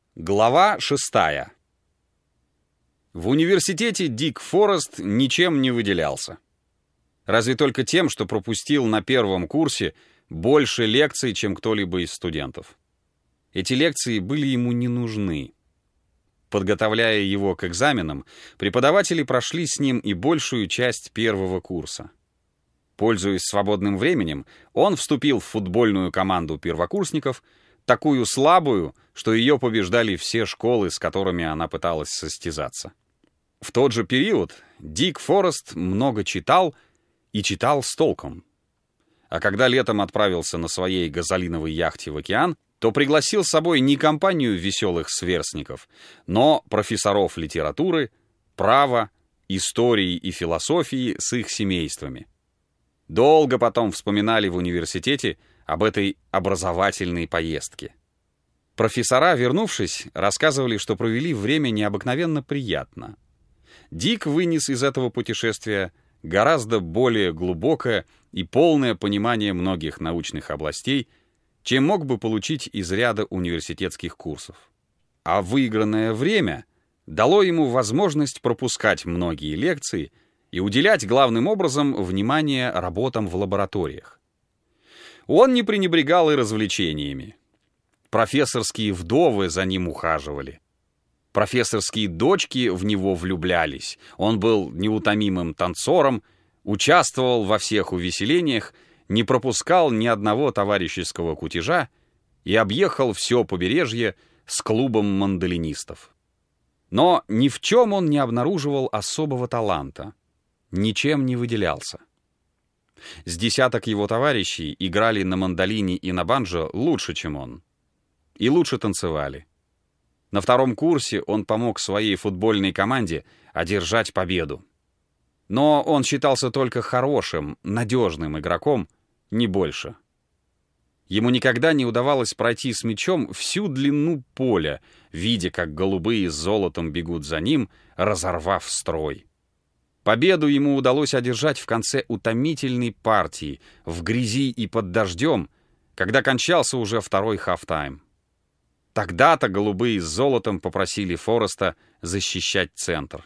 Глава 6. В университете Дик Форест ничем не выделялся. Разве только тем, что пропустил на первом курсе больше лекций, чем кто-либо из студентов. Эти лекции были ему не нужны. Подготовляя его к экзаменам, преподаватели прошли с ним и большую часть первого курса. Пользуясь свободным временем, он вступил в футбольную команду первокурсников, такую слабую, что ее побеждали все школы, с которыми она пыталась состязаться. В тот же период Дик Форест много читал и читал с толком. А когда летом отправился на своей газолиновой яхте в океан, то пригласил с собой не компанию веселых сверстников, но профессоров литературы, права, истории и философии с их семействами. Долго потом вспоминали в университете об этой образовательной поездке. Профессора, вернувшись, рассказывали, что провели время необыкновенно приятно. Дик вынес из этого путешествия гораздо более глубокое и полное понимание многих научных областей, чем мог бы получить из ряда университетских курсов. А выигранное время дало ему возможность пропускать многие лекции и уделять главным образом внимание работам в лабораториях. Он не пренебрегал и развлечениями. Профессорские вдовы за ним ухаживали. Профессорские дочки в него влюблялись. Он был неутомимым танцором, участвовал во всех увеселениях, не пропускал ни одного товарищеского кутежа и объехал все побережье с клубом мандолинистов. Но ни в чем он не обнаруживал особого таланта, ничем не выделялся. С десяток его товарищей играли на мандолине и на банджо лучше, чем он. И лучше танцевали. На втором курсе он помог своей футбольной команде одержать победу. Но он считался только хорошим, надежным игроком, не больше. Ему никогда не удавалось пройти с мячом всю длину поля, видя, как голубые с золотом бегут за ним, разорвав строй. Победу ему удалось одержать в конце утомительной партии, в грязи и под дождем, когда кончался уже второй хафтайм. Тогда-то голубые с золотом попросили Фореста защищать центр.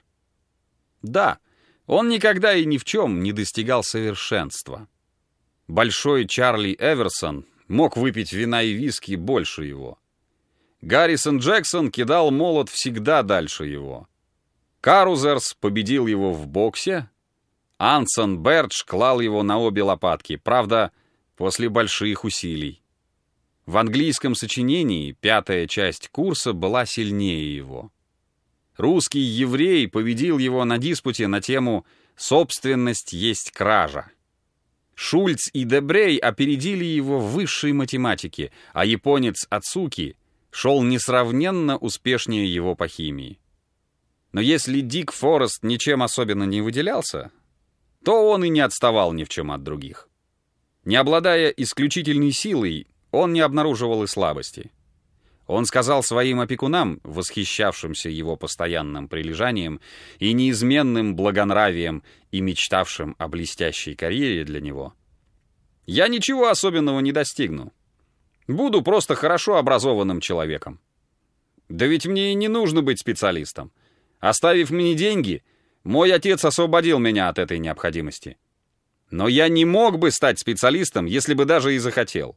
Да, он никогда и ни в чем не достигал совершенства. Большой Чарли Эверсон мог выпить вина и виски больше его. Гаррисон Джексон кидал молот всегда дальше его. Карузерс победил его в боксе. Ансон Бердж клал его на обе лопатки, правда, после больших усилий. В английском сочинении 5-я часть курса была сильнее его. Русский еврей победил его на диспуте на тему «Собственность есть кража». Шульц и Дебрей опередили его в высшей математике, а японец Ацуки шел несравненно успешнее его по химии. Но если Дик Форест ничем особенно не выделялся, то он и не отставал ни в чем от других. Не обладая исключительной силой, он не обнаруживал и слабости. Он сказал своим опекунам, восхищавшимся его постоянным прилежанием и неизменным благонравием и мечтавшим о блестящей карьере для него: «Я ничего особенного не достигну. Буду просто хорошо образованным человеком. Да ведь мне и не нужно быть специалистом. Оставив мне деньги, мой отец освободил меня от этой необходимости. Но я не мог бы стать специалистом, если бы даже и захотел».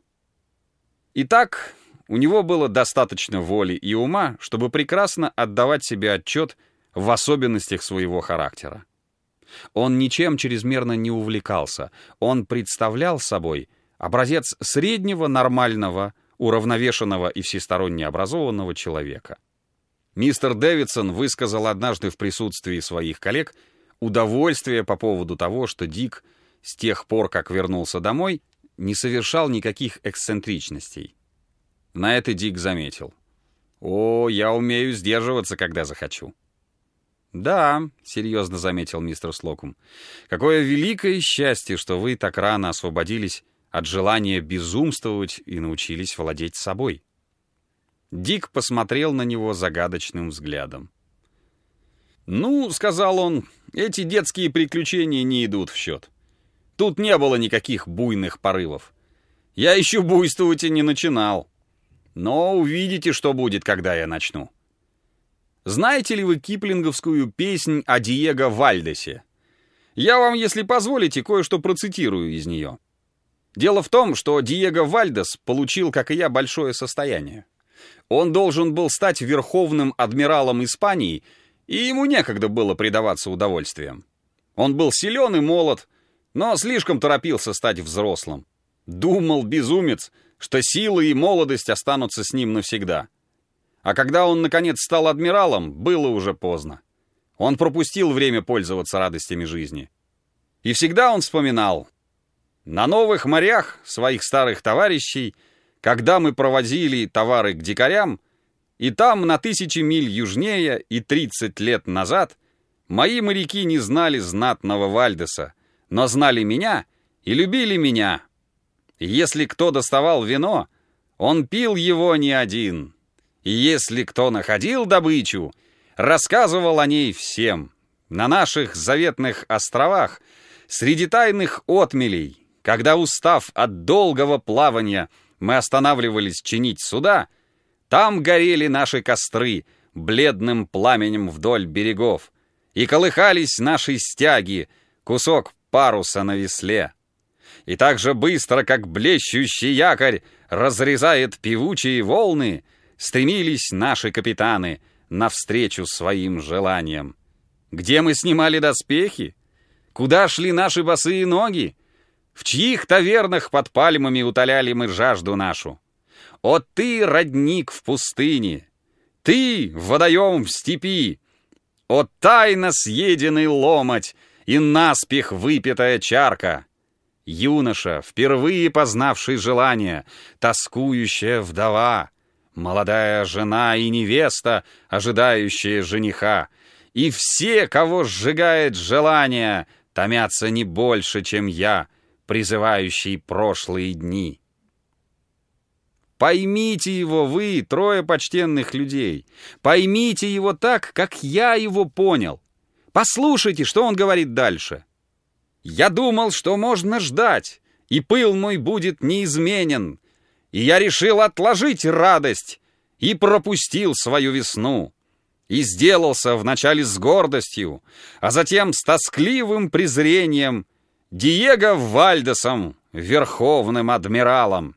Итак, у него было достаточно воли и ума, чтобы прекрасно отдавать себе отчет в особенностях своего характера. Он ничем чрезмерно не увлекался, он представлял собой образец среднего, нормального, уравновешенного и всесторонне образованного человека. Мистер Дэвидсон высказал однажды в присутствии своих коллег удовольствие по поводу того, что Дик с тех пор, как вернулся домой, не совершал никаких эксцентричностей. На это Дик заметил: «О, я умею сдерживаться, когда захочу». «Да», — серьезно заметил мистер Слокум, — «какое великое счастье, что вы так рано освободились от желания безумствовать и научились владеть собой». Дик посмотрел на него загадочным взглядом. «Ну, — сказал он, — эти детские приключения не идут в счет. Тут не было никаких буйных порывов. Я еще буйствовать и не начинал. Но увидите, что будет, когда я начну. Знаете ли вы киплинговскую песнь о Диего Вальдесе? Я вам, если позволите, кое-что процитирую из нее. Дело в том, что Диего Вальдес получил, как и я, большое состояние. Он должен был стать верховным адмиралом Испании, и ему некогда было предаваться удовольствиям. Он был силен и молод, но слишком торопился стать взрослым. Думал, безумец, что силы и молодость останутся с ним навсегда. А когда он, наконец, стал адмиралом, было уже поздно. Он пропустил время пользоваться радостями жизни. И всегда он вспоминал: на новых морях своих старых товарищей, когда мы провозили товары к дикарям, и там на 1000 миль южнее и 30 лет назад мои моряки не знали знатного Вальдеса, но знали меня и любили меня. И если кто доставал вино, он пил его не один. И если кто находил добычу, рассказывал о ней всем. На наших заветных островах, среди тайных отмелей, когда, устав от долгого плавания, мы останавливались чинить суда, там горели наши костры бледным пламенем вдоль берегов, и колыхались наши стяги, кусок паруса на весле. И так же быстро, как блещущий якорь разрезает певучие волны, стремились наши капитаны навстречу своим желаниям. Где мы снимали доспехи? Куда шли наши босые ноги? В чьих тавернах под пальмами утоляли мы жажду нашу? О ты, родник в пустыне! Ты, водоем в степи! О тайно съеденный ломоть и наспех выпитая чарка! Юноша, впервые познавший желание, тоскующая вдова, молодая жена и невеста, ожидающая жениха, и все, кого сжигает желание, томятся не больше, чем я, призывающий прошлые дни. Поймите его вы, трое почтенных людей. Поймите его так, как я его понял. Послушайте, что он говорит дальше. Я думал, что можно ждать, и пыл мой будет неизменен, и я решил отложить радость, и пропустил свою весну, и сделался вначале с гордостью, а затем с тоскливым презрением Диего Вальдесом, верховным адмиралом.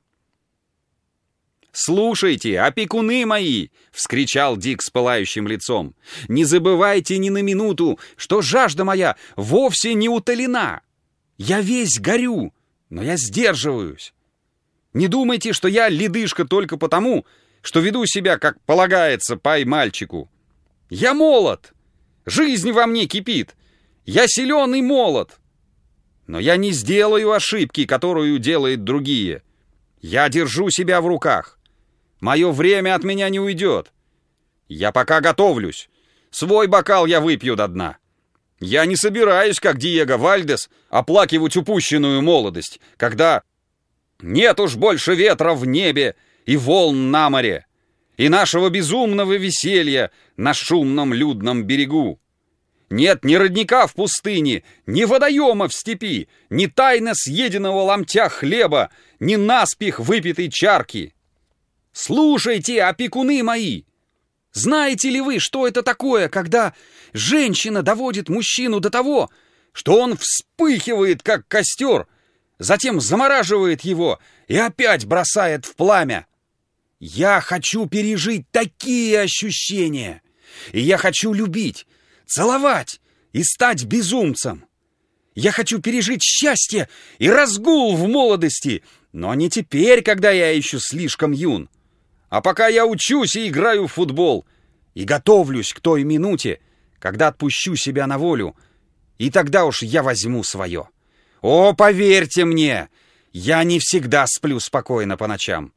«Слушайте, опекуны мои!» — вскричал Дик с пылающим лицом. «Не забывайте ни на минуту, что жажда моя вовсе не утолена. Я весь горю, но я сдерживаюсь. Не думайте, что я ледышка только потому, что веду себя, как полагается, пай-мальчику. Я молод, жизнь во мне кипит, я силен и молод. Но я не сделаю ошибки, которую делают другие. Я держу себя в руках. Мое время от меня не уйдет. Я пока готовлюсь. Свой бокал я выпью до дна. Я не собираюсь, как Диего Вальдес, оплакивать упущенную молодость, когда нет уж больше ветра в небе и волн на море, и нашего безумного веселья на шумном людном берегу. Нет ни родника в пустыне, ни водоема в степи, ни тайно съеденного ломтя хлеба, ни наспех выпитой чарки. Слушайте, опекуны мои! Знаете ли вы, что это такое, когда женщина доводит мужчину до того, что он вспыхивает, как костер, затем замораживает его и опять бросает в пламя? Я хочу пережить такие ощущения, и я хочу любить, целовать и стать безумцем. Я хочу пережить счастье и разгул в молодости, но не теперь, когда я еще слишком юн. А пока я учусь и играю в футбол, и готовлюсь к той минуте, когда отпущу себя на волю, и тогда уж я возьму свое. О, поверьте мне, я не всегда сплю спокойно по ночам.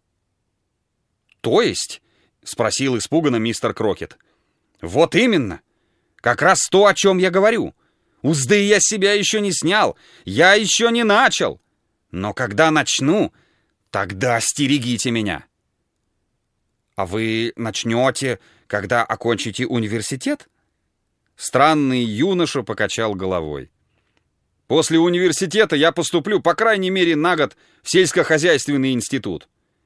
«То есть?» — спросил испуганно мистер Крокет. «Вот именно. Как раз то, о чем я говорю. Узды я с себя еще не снял, я еще не начал. Но когда начну, тогда стерегите меня». «А вы начнете, когда окончите университет?» Странный юноша покачал головой. «После университета я поступлю, по крайней мере, на год в сельскохозяйственный институт.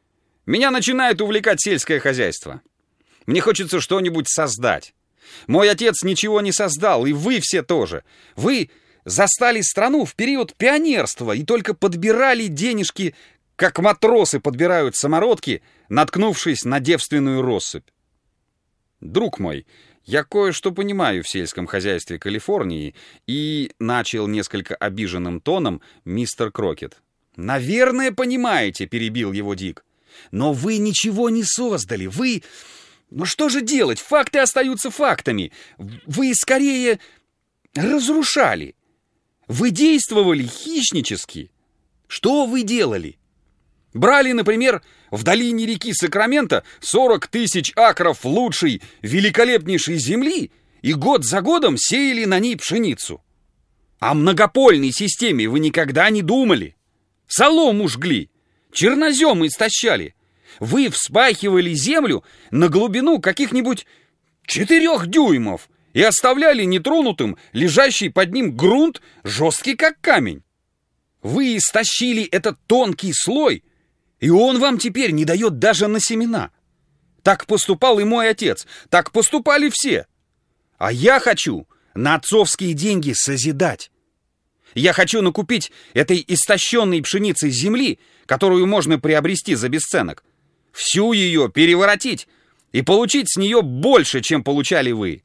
Меня начинает увлекать сельское хозяйство. Мне хочется что-нибудь создать. Мой отец ничего не создал, и вы все тоже. Вы застали страну в период пионерства и только подбирали денежки, как матросы подбирают самородки, наткнувшись на девственную россыпь. Друг мой, я кое-что понимаю в сельском хозяйстве Калифорнии, и начал несколько обиженным тоном мистер Крокет. «Наверное, понимаете», — перебил его Дик. «Но вы ничего не создали, вы... Ну что же делать? Факты остаются фактами. Вы скорее разрушали. Вы действовали хищнически. Что вы делали? Брали, например, в долине реки Сакраменто 40 тысяч акров лучшей, великолепнейшей земли и год за годом сеяли на ней пшеницу. О многопольной системе вы никогда не думали. Солому жгли, чернозем истощали. Вы вспахивали землю на глубину каких-нибудь 4 дюймов и оставляли нетронутым лежащий под ним грунт, жесткий как камень. Вы истощили этот тонкий слой, и он вам теперь не дает даже на семена. Так поступал и мой отец, так поступали все. А я хочу на отцовские деньги созидать. Я хочу накупить этой истощенной пшеницы земли, которую можно приобрести за бесценок, всю ее переворотить и получить с нее больше, чем получали вы.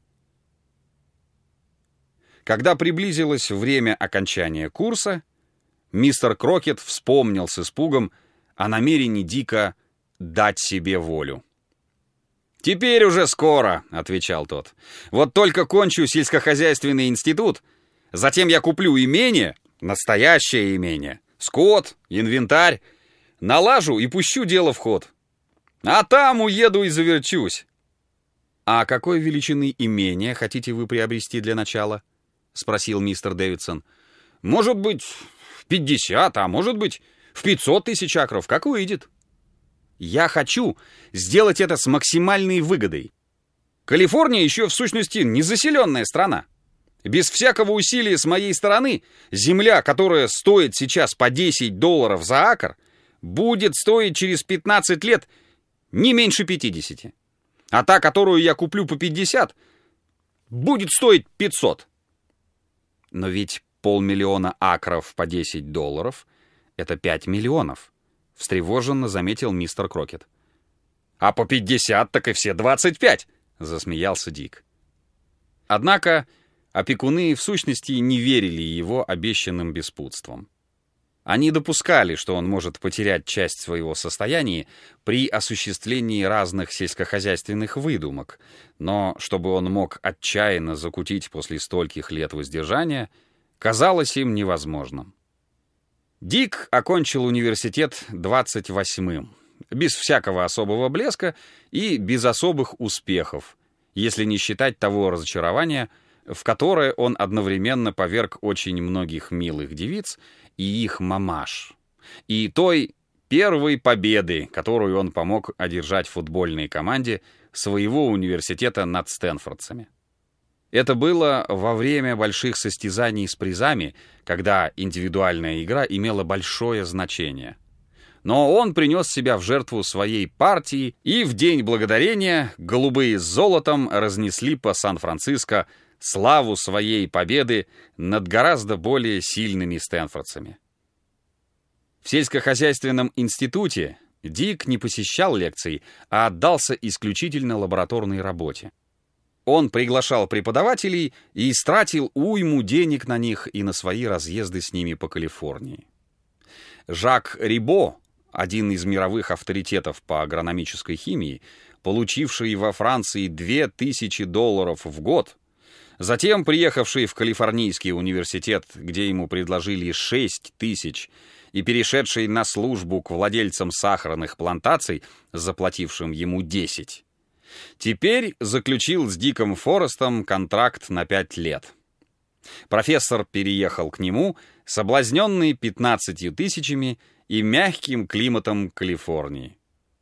Когда приблизилось время окончания курса, мистер Крокет вспомнил с испугом о намерении Дика дать себе волю. «Теперь уже скоро», — отвечал тот. «Вот только кончу сельскохозяйственный институт, затем я куплю имение, настоящее имение, скот, инвентарь, налажу и пущу дело в ход. А там уеду и заверчусь». «А какой величины имение хотите вы приобрести для начала?» — спросил мистер Дэвидсон. «Может быть, в 50, а может быть, в 500 тысяч акров, как выйдет. Я хочу сделать это с максимальной выгодой. Калифорния еще в сущности незаселенная страна. Без всякого усилия с моей стороны земля, которая стоит сейчас по $10 за акр, будет стоить через 15 лет не меньше 50. А та, которую я куплю по 50, будет стоить 500. Но ведь 500 000 акров по $10 — это 5 миллионов, встревоженно заметил мистер Крокет. А по 50 так и все 25, засмеялся Дик. Однако опекуны в сущности не верили его обещанным беспутствам. Они допускали, что он может потерять часть своего состояния при осуществлении разных сельскохозяйственных выдумок, но чтобы он мог отчаянно закутить после стольких лет воздержания, казалось им невозможным. Дик окончил университет 28-м, без всякого особого блеска и без особых успехов, если не считать того разочарования, в которое он одновременно поверг очень многих милых девиц и их мамаш, и той первой победы, которую он помог одержать футбольной команде своего университета над стэнфордцами. Это было во время больших состязаний с призами, когда индивидуальная игра имела большое значение. Но он принес себя в жертву своей партии, и в День Благодарения голубые с золотом разнесли по Сан-Франциско славу своей победы над гораздо более сильными стэнфордцами. В сельскохозяйственном институте Дик не посещал лекций, а отдался исключительно лабораторной работе. Он приглашал преподавателей и истратил уйму денег на них и на свои разъезды с ними по Калифорнии. Жак Рибо, один из мировых авторитетов по агрономической химии, получивший во Франции $2000 в год, затем приехавший в Калифорнийский университет, где ему предложили 6000, и перешедший на службу к владельцам сахарных плантаций, заплатившим ему 10, теперь заключил с Диком Форестом контракт на 5 лет. Профессор переехал к нему, соблазненный 15 тысячами и мягким климатом Калифорнии.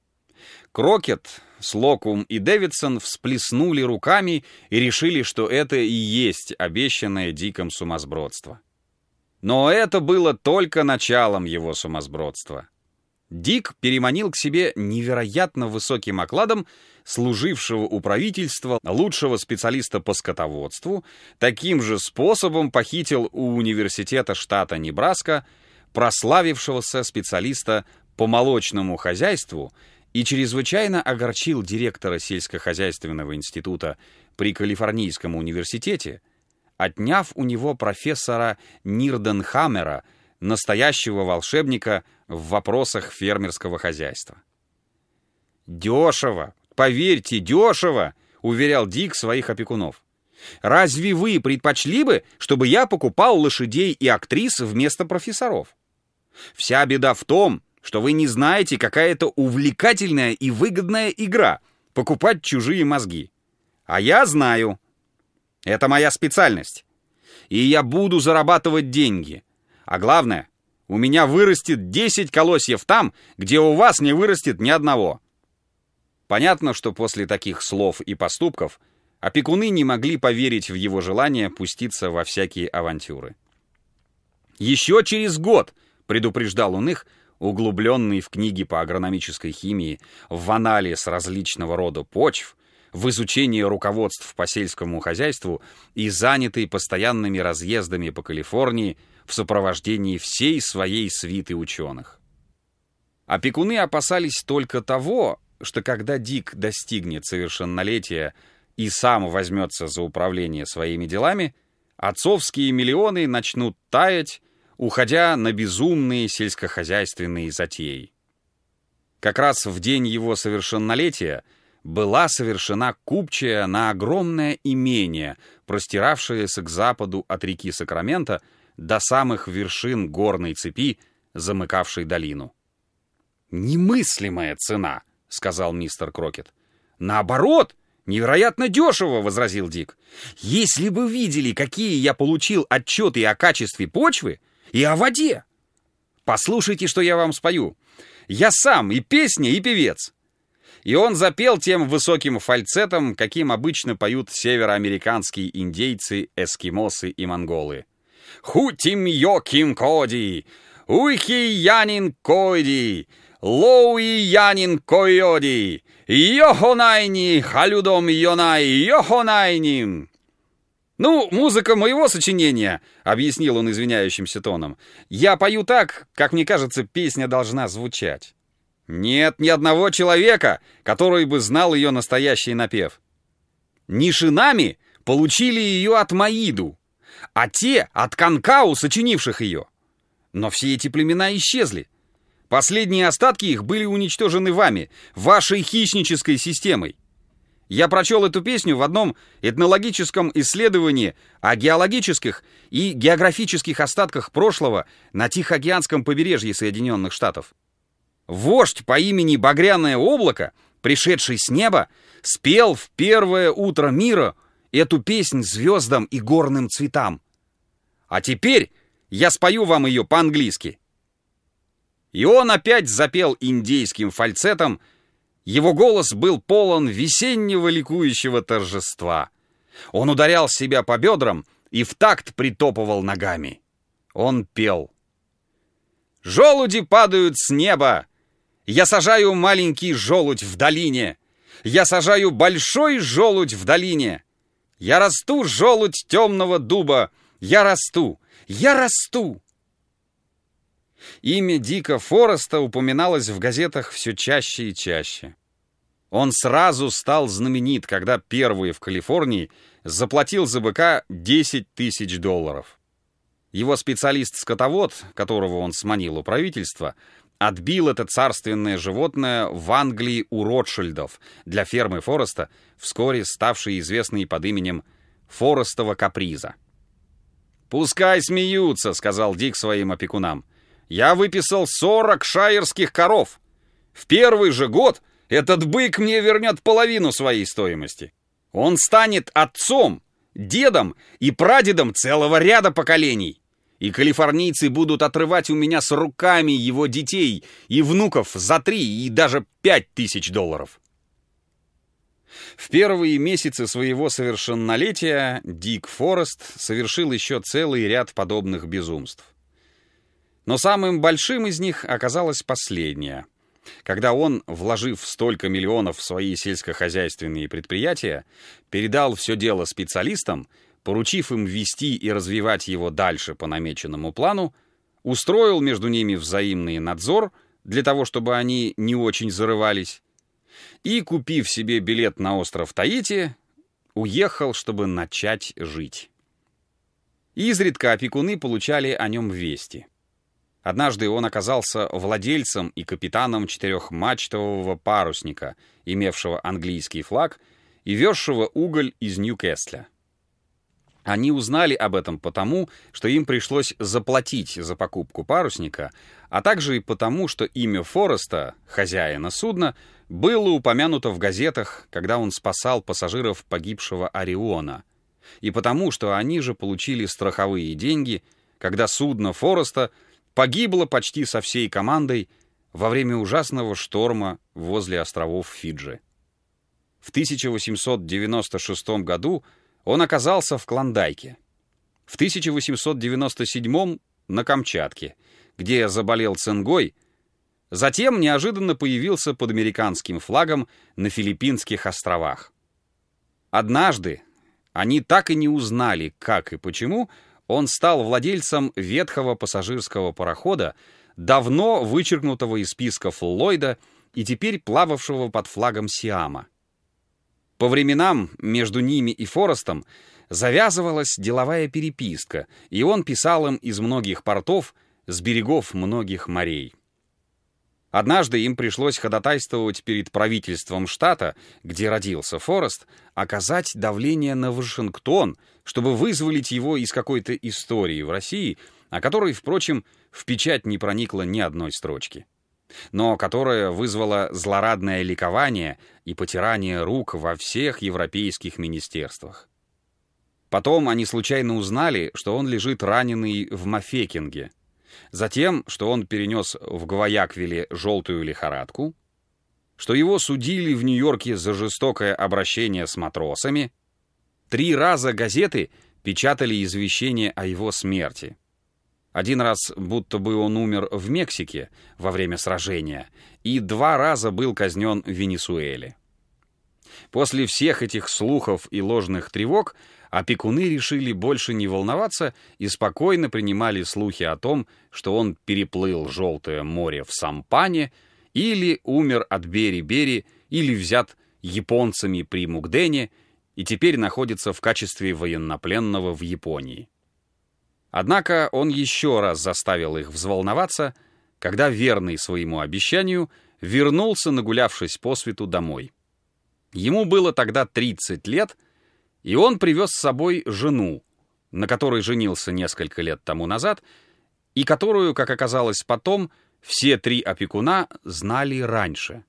Крокет, Слокум и Дэвидсон всплеснули руками и решили, что это и есть обещанное Диком сумасбродство. Но это было только началом его сумасбродства. Дик переманил к себе невероятно высоким окладом служившего у правительства лучшего специалиста по скотоводству, таким же способом похитил у университета штата Небраска прославившегося специалиста по молочному хозяйству и чрезвычайно огорчил директора сельскохозяйственного института при Калифорнийском университете, отняв у него профессора Нирденхаммера, настоящего волшебника в вопросах фермерского хозяйства. «Дешево! Поверьте, дешево!» — уверял Дик своих опекунов. «Разве вы предпочли бы, чтобы я покупал лошадей и актрис вместо профессоров? Вся беда в том, что вы не знаете, какая это увлекательная и выгодная игра — покупать чужие мозги. А я знаю. Это моя специальность. И я буду зарабатывать деньги. А главное, у меня вырастет 10 колосьев там, где у вас не вырастет ни одного». Понятно, что после таких слов и поступков опекуны не могли поверить в его желание пуститься во всякие авантюры. «Еще через год», — предупреждал он их, углубленный в книги по агрономической химии, в анализ различного рода почв, в изучении руководств по сельскому хозяйству и занятый постоянными разъездами по Калифорнии в сопровождении всей своей свиты ученых. Опекуны опасались только того, что когда Дик достигнет совершеннолетия и сам возьмется за управление своими делами, отцовские миллионы начнут таять, уходя на безумные сельскохозяйственные затеи. Как раз в день его совершеннолетия была совершена купчая на огромное имение, простиравшееся к западу от реки Сакраменто до самых вершин горной цепи, замыкавшей долину. «Немыслимая цена», — сказал мистер Крокет. «Наоборот, невероятно дешево», — возразил Дик. «Если бы видели, какие я получил отчеты о качестве почвы и о воде! Послушайте, что я вам спою. Я сам и песня, и певец». И он запел тем высоким фальцетом, каким обычно поют североамериканские индейцы, эскимосы и монголы. «Хутим йоким коди, уйхи янин койди, лоуи янин койоди, йохонайни халюдом йонай йохонайним». «Ну, музыка моего сочинения», — объяснил он извиняющимся тоном. «Я пою так, как мне кажется, песня должна звучать. Нет ни одного человека, который бы знал ее настоящий напев. Нишинами получили ее от Маиду, а те от Канкау, сочинивших ее. Но все эти племена исчезли. Последние остатки их были уничтожены вами, вашей хищнической системой. Я прочел эту песню в одном этнологическом исследовании о геологических и географических остатках прошлого на Тихоокеанском побережье Соединенных Штатов. Вождь по имени Багряное облако, пришедший с неба, спел в первое утро мира эту песнь звездам и горным цветам. А теперь я спою вам ее по-английски». И он опять запел индейским фальцетом. Его голос был полон весеннего ликующего торжества. Он ударял себя по бедрам и в такт притопывал ногами. Он пел: «Желуди падают с неба! Я сажаю маленький желудь в долине! Я сажаю большой желудь в долине! Я расту, желудь темного дуба! Я расту! Я расту!» Имя Дика Фореста упоминалось в газетах все чаще и чаще. Он сразу стал знаменит, когда первый в Калифорнии заплатил за быка $10 000. Его специалист-скотовод, которого он сманил у правительства, отбил это царственное животное в Англии у Ротшильдов для фермы Фореста, вскоре ставшей известной под именем Форестова каприза. «Пускай смеются», — сказал Дик своим опекунам. «Я выписал 40 шайерских коров. В первый же год этот бык мне вернет половину своей стоимости. Он станет отцом, дедом и прадедом целого ряда поколений. И калифорнийцы будут отрывать у меня с руками его детей и внуков за 3 и даже $5000. В первые месяцы своего совершеннолетия Дик Форест совершил еще целый ряд подобных безумств. Но самым большим из них оказалось последнее, когда он, вложив столько миллионов в свои сельскохозяйственные предприятия, передал все дело специалистам, поручив им вести и развивать его дальше по намеченному плану, устроил между ними взаимный надзор для того, чтобы они не очень зарывались, и, купив себе билет на остров Таити, уехал, чтобы начать жить. Изредка опекуны получали о нем вести. Однажды он оказался владельцем и капитаном 4-мачтового парусника, имевшего английский флаг и везшего уголь из Ньюкасля. Они узнали об этом потому, что им пришлось заплатить за покупку парусника, а также и потому, что имя Фореста, хозяина судна, было упомянуто в газетах, когда он спасал пассажиров погибшего Ориона, и потому, что они же получили страховые деньги, когда судно Фореста погибло почти со всей командой во время ужасного шторма возле островов Фиджи. В 1896 году он оказался в Клондайке. В 1897 на Камчатке, где заболел цингой, затем неожиданно появился под американским флагом на Филиппинских островах. Однажды они так и не узнали, как и почему он стал владельцем ветхого пассажирского парохода, давно вычеркнутого из списков Ллойда и теперь плававшего под флагом Сиама. По временам между ними и Форестом завязывалась деловая переписка, и он писал им из многих портов, с берегов многих морей. Однажды им пришлось ходатайствовать перед правительством штата, где родился Форест, оказать давление на Вашингтон, чтобы вызволить его из какой-то истории в России, о которой, впрочем, в печать не проникло ни одной строчки, но которая вызвала злорадное ликование и потирание рук во всех европейских министерствах. Потом они случайно узнали, что он лежит раненый в Мафекинге, затем, что он перенес в Гваяквиле желтую лихорадку, что его судили в Нью-Йорке за жестокое обращение с матросами. 3 раза газеты печатали извещение о его смерти. Один раз, будто бы он умер в Мексике во время сражения, и 2 раза был казнен в Венесуэле. После всех этих слухов и ложных тревог опекуны решили больше не волноваться и спокойно принимали слухи о том, что он переплыл Желтое море в сампане, или умер от бери-бери, или взят японцами при Мукдене и теперь находится в качестве военнопленного в Японии. Однако он еще раз заставил их взволноваться, когда, верный своему обещанию, вернулся, нагулявшись по свету, домой. Ему было тогда 30 лет, и он привез с собой жену, на которой женился несколько лет тому назад, и которую, как оказалось потом, все 3 опекуна знали раньше.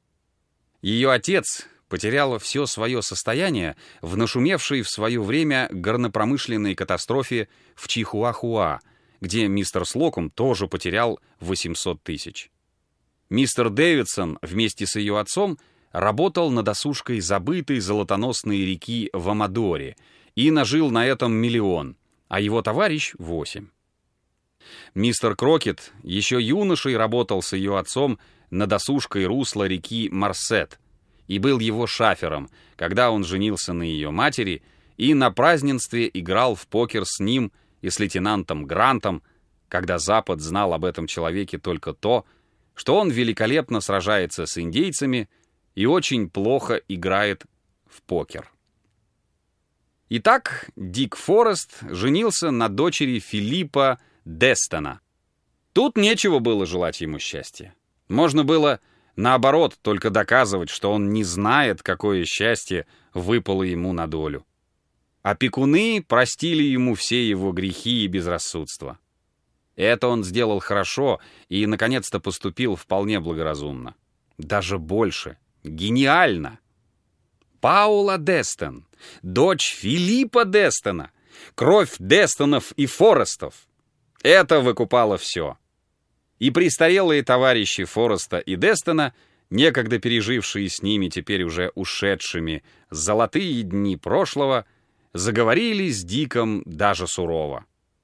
Ее отец потерял все свое состояние в нашумевшей в свое время горнопромышленной катастрофе в Чихуахуа, где мистер Слокум тоже потерял 800 тысяч. Мистер Дэвидсон вместе с ее отцом работал над осушкой забытой золотоносной реки в Амадоре и нажил на этом 1 миллион, а его товарищ — 8. Мистер Крокет еще юношей работал с ее отцом над осушкой русла реки Марсет и был его шафером, когда он женился на ее матери и на празднестве играл в покер с ним и с лейтенантом Грантом, когда Запад знал об этом человеке только то, что он великолепно сражается с индейцами и очень плохо играет в покер. Итак, Дик Форест женился на дочери Филиппа Дестона. Тут нечего было желать ему счастья. Можно было, наоборот, только доказывать, что он не знает, какое счастье выпало ему на долю. Опекуны простили ему все его грехи и безрассудство. Это он сделал хорошо и, наконец-то, поступил вполне благоразумно. Даже больше. Гениально! Паула Дестон, дочь Филиппа Дестона, кровь Дестонов и Форестов. Это выкупало все. И престарелые товарищи Фореста и Дестона, некогда пережившие с ними теперь уже ушедшими золотые дни прошлого, заговорили с Диком даже сурово.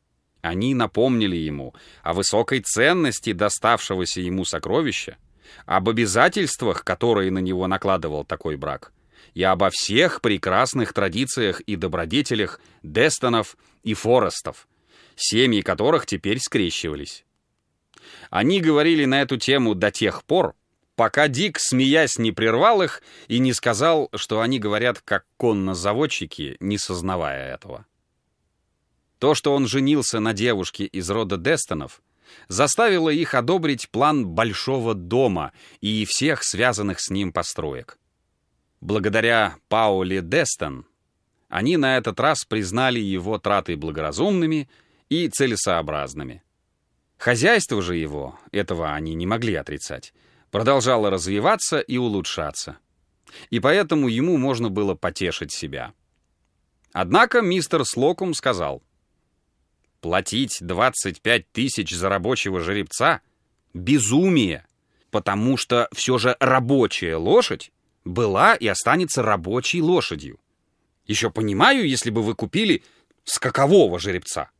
Они напомнили ему о высокой ценности доставшегося ему сокровища, об обязательствах, которые на него накладывал такой брак, и обо всех прекрасных традициях и добродетелях Дестонов и Форестов, семьи которых теперь скрещивались. Они говорили на эту тему до тех пор, пока Дик, смеясь, не прервал их и не сказал, что они говорят как коннозаводчики, не сознавая этого. То, что он женился на девушке из рода Дестонов, заставило их одобрить план большого дома и всех связанных с ним построек. Благодаря Пауле Дестон они на этот раз признали его траты благоразумными и целесообразными. Хозяйство же его, этого они не могли отрицать, продолжало развиваться и улучшаться. И поэтому ему можно было потешить себя. Однако мистер Слокум сказал: «Платить 25 тысяч за рабочего жеребца — безумие, потому что все же рабочая лошадь была и останется рабочей лошадью. Еще понимаю, если бы вы купили скакового жеребца.